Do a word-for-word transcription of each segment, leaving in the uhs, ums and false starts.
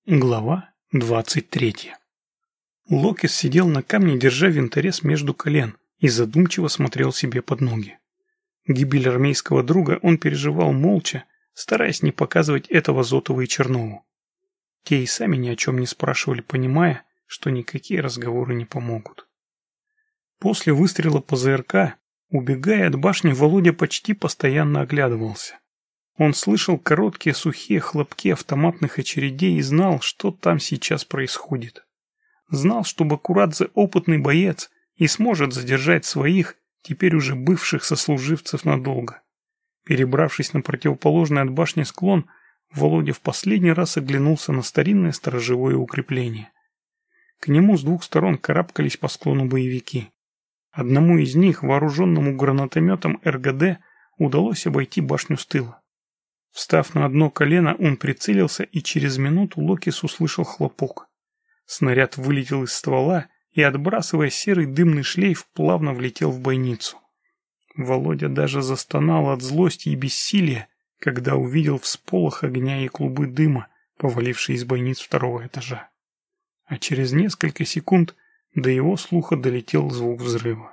Глава двадцать третья. Локис сидел на камне, держа винторез между колен, и задумчиво смотрел себе под ноги. Гибель армейского друга он переживал молча, стараясь не показывать этого Зотову и Чернову. Те и сами ни о чем не спрашивали, понимая, что никакие разговоры не помогут. После выстрела по ЗРК, убегая от башни, Володя почти постоянно оглядывался. Он слышал короткие сухие хлопки автоматных очередей и знал, что там сейчас происходит. Знал, что Бакурадзе опытный боец и сможет задержать своих, теперь уже бывших сослуживцев надолго. Перебравшись на противоположный от башни склон, Володя в последний раз оглянулся на старинное сторожевое укрепление. К нему с двух сторон карабкались по склону боевики. Одному из них, вооруженному гранатометом эр гэ дэ, удалось обойти башню с тыла. Встав на одно колено, он прицелился, и через минуту Локис услышал хлопок. Снаряд вылетел из ствола и, отбрасывая серый дымный шлейф, плавно влетел в бойницу. Володя даже застонал от злости и бессилия, когда увидел всполох огня и клубы дыма, повалившие из бойниц второго этажа. А через несколько секунд до его слуха долетел звук взрыва.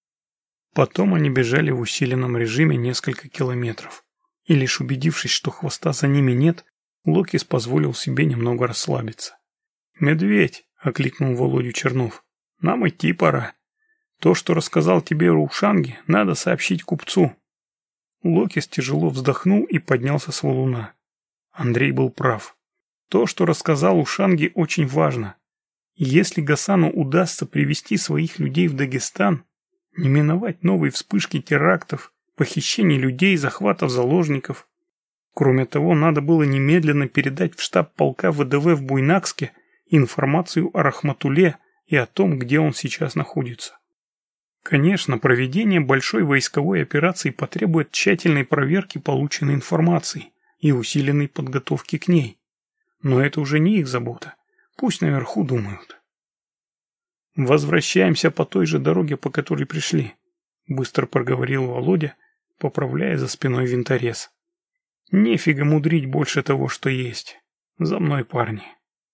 Потом они бежали в усиленном режиме несколько километров. И лишь убедившись, что хвоста за ними нет, Локис позволил себе немного расслабиться. «Медведь!» — окликнул Володю Чернов. «Нам идти пора. То, что рассказал тебе Раушанги, надо сообщить купцу». Локис тяжело вздохнул и поднялся с валуна. Андрей был прав. То, что рассказал Ушанги, очень важно. Если Гасану удастся привести своих людей в Дагестан, не миновать новые вспышки терактов, похищений людей, захватов заложников. Кроме того, надо было немедленно передать в штаб полка вэ дэ вэ в Буйнакске информацию о Рахматулле и о том, где он сейчас находится. Конечно, проведение большой войсковой операции потребует тщательной проверки полученной информации и усиленной подготовки к ней. Но это уже не их забота. Пусть наверху думают. «Возвращаемся по той же дороге, по которой пришли», — быстро проговорил Володя, поправляя за спиной винторез. «Нефига мудрить больше того, что есть. За мной, парни».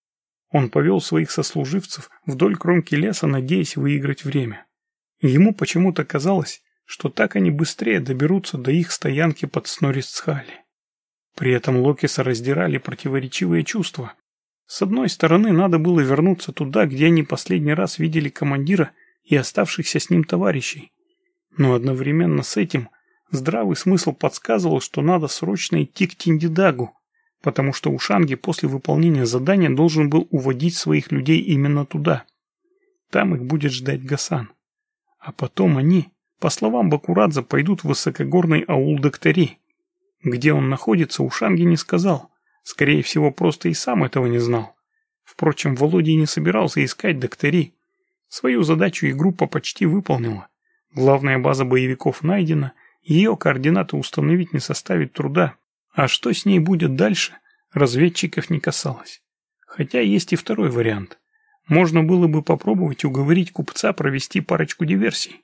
Он повел своих сослуживцев вдоль кромки леса, надеясь выиграть время. Ему почему-то казалось, что так они быстрее доберутся до их стоянки под Сноррисцхалли. При этом Локиса раздирали противоречивые чувства. С одной стороны, надо было вернуться туда, где они последний раз видели командира и оставшихся с ним товарищей. Но одновременно с этим здравый смысл подсказывал, что надо срочно идти к Тиндидагу, потому что Ушанги после выполнения задания должен был уводить своих людей именно туда. Там их будет ждать Гасан. А потом они, по словам Бакурадзе, пойдут в высокогорный аул Доктори. Где он находится, Ушанги не сказал. Скорее всего, просто и сам этого не знал. Впрочем, Володя и не собирался искать Доктори. Свою задачу их группа почти выполнила. Главная база боевиков найдена, ее координаты установить не составит труда. А что с ней будет дальше, разведчиков не касалось. Хотя есть и второй вариант. Можно было бы попробовать уговорить купца провести парочку диверсий.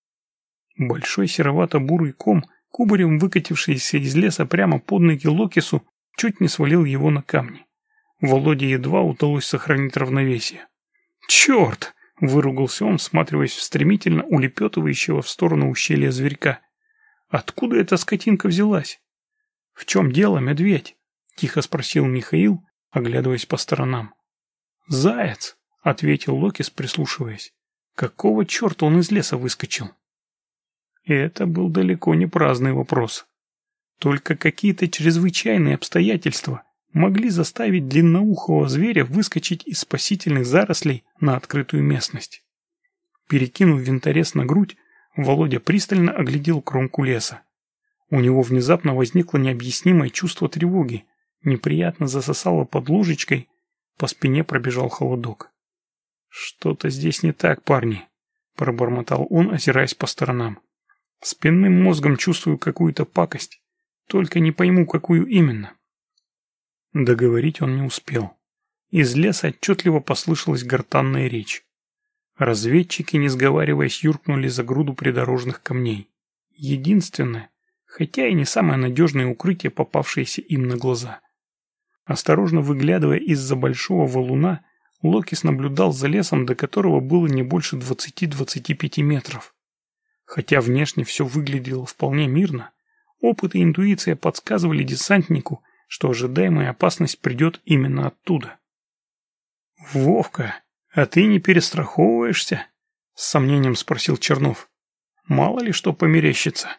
Большой серовато-бурый ком, кубарем выкатившийся из леса прямо под ноги Локису, чуть не свалил его на камни. Володе едва удалось сохранить равновесие. «Черт!» — выругался он, всматриваясь в стремительно улепетывающего в сторону ущелья зверька. «Откуда эта скотинка взялась?» «В чем дело, медведь?» — тихо спросил Михаил, оглядываясь по сторонам. «Заяц!» — ответил Локис, прислушиваясь. «Какого черта он из леса выскочил?» И это был далеко не праздный вопрос. Только какие-то чрезвычайные обстоятельства могли заставить длинноухого зверя выскочить из спасительных зарослей на открытую местность. Перекинув винторез на грудь, Володя пристально оглядел кромку леса. У него внезапно возникло необъяснимое чувство тревоги, неприятно засосало под ложечкой, по спине пробежал холодок. «Что-то здесь не так, парни», — пробормотал он, озираясь по сторонам. «Спинным мозгом чувствую какую-то пакость, только не пойму, какую именно». Договорить он не успел. Из леса отчетливо послышалась гортанная речь. Разведчики, не сговариваясь, юркнули за груду придорожных камней. Единственное, хотя и не самое надежное укрытие, попавшееся им на глаза. Осторожно выглядывая из-за большого валуна, Локис наблюдал за лесом, до которого было не больше двадцати-двадцати пяти метров. Хотя внешне все выглядело вполне мирно, опыт и интуиция подсказывали десантнику, что ожидаемая опасность придет именно оттуда. «Вовка, а ты не перестраховываешься?» — с сомнением спросил Чернов. «Мало ли что померещится».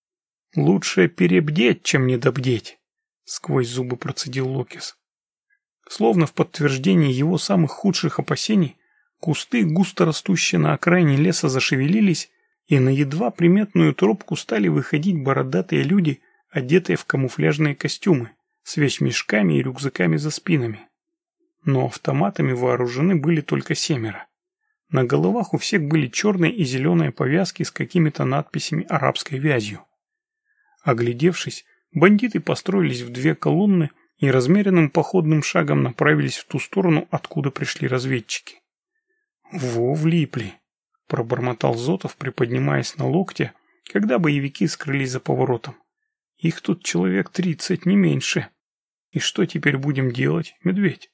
«Лучше перебдеть, чем недобдеть», — сквозь зубы процедил Локис. Словно в подтверждение его самых худших опасений, кусты, густо растущие на окраине леса, зашевелились, и на едва приметную тропку стали выходить бородатые люди, одетые в камуфляжные костюмы, с вещмешками и рюкзаками за спинами. Но автоматами вооружены были только семеро. На головах у всех были черные и зеленые повязки с какими-то надписями арабской вязью. Оглядевшись, бандиты построились в две колонны и размеренным походным шагом направились в ту сторону, откуда пришли разведчики. «Во, влипли!» — пробормотал Зотов, приподнимаясь на локте, когда боевики скрылись за поворотом. «Их тут человек тридцать, не меньше. И что теперь будем делать, медведь?»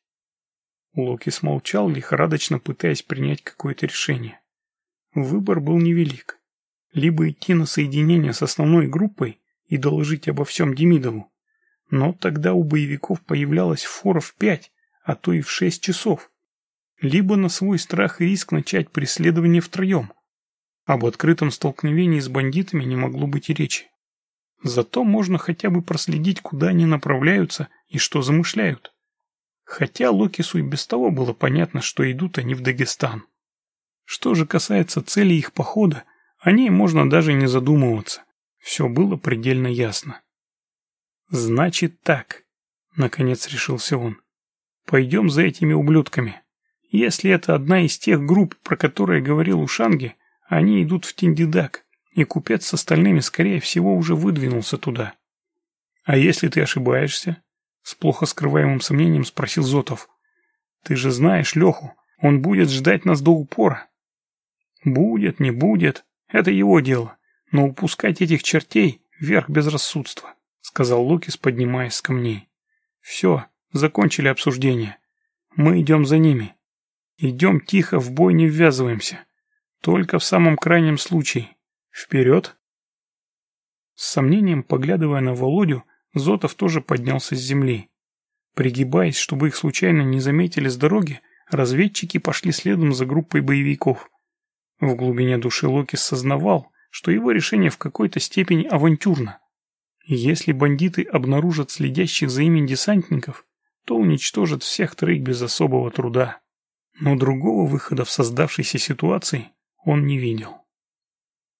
Локис молчал, лихорадочно пытаясь принять какое-то решение. Выбор был невелик. Либо идти на соединение с основной группой и доложить обо всем Демидову, но тогда у боевиков появлялась фора в пять, а то и в шесть часов. Либо на свой страх и риск начать преследование втроем. Об открытом столкновении с бандитами не могло быть и речи. Зато можно хотя бы проследить, куда они направляются и что замышляют. Хотя Локису и без того было понятно, что идут они в Дагестан. Что же касается цели их похода, о ней можно даже не задумываться. Все было предельно ясно. «Значит так», — наконец решился он. «Пойдем за этими ублюдками. Если это одна из тех групп, про которые говорил Ушанги, они идут в Тиндидак, и купец с остальными, скорее всего, уже выдвинулся туда. А если ты ошибаешься?» — с плохо скрываемым сомнением спросил Зотов. «Ты же знаешь Леху, он будет ждать нас до упора». «Будет, не будет, это его дело, но упускать этих чертей — верх безрассудства», — сказал Локис, поднимаясь с камней. «Все, закончили обсуждение. Мы идем за ними. Идем тихо, в бой не ввязываемся. Только в самом крайнем случае. Вперед!» С сомнением, поглядывая на Володю, Зотов тоже поднялся с земли. Пригибаясь, чтобы их случайно не заметили с дороги, разведчики пошли следом за группой боевиков. В глубине души Локис сознавал, что его решение в какой-то степени авантюрно. Если бандиты обнаружат следящих за ими десантников, то уничтожат всех троих без особого труда. Но другого выхода в создавшейся ситуации он не видел.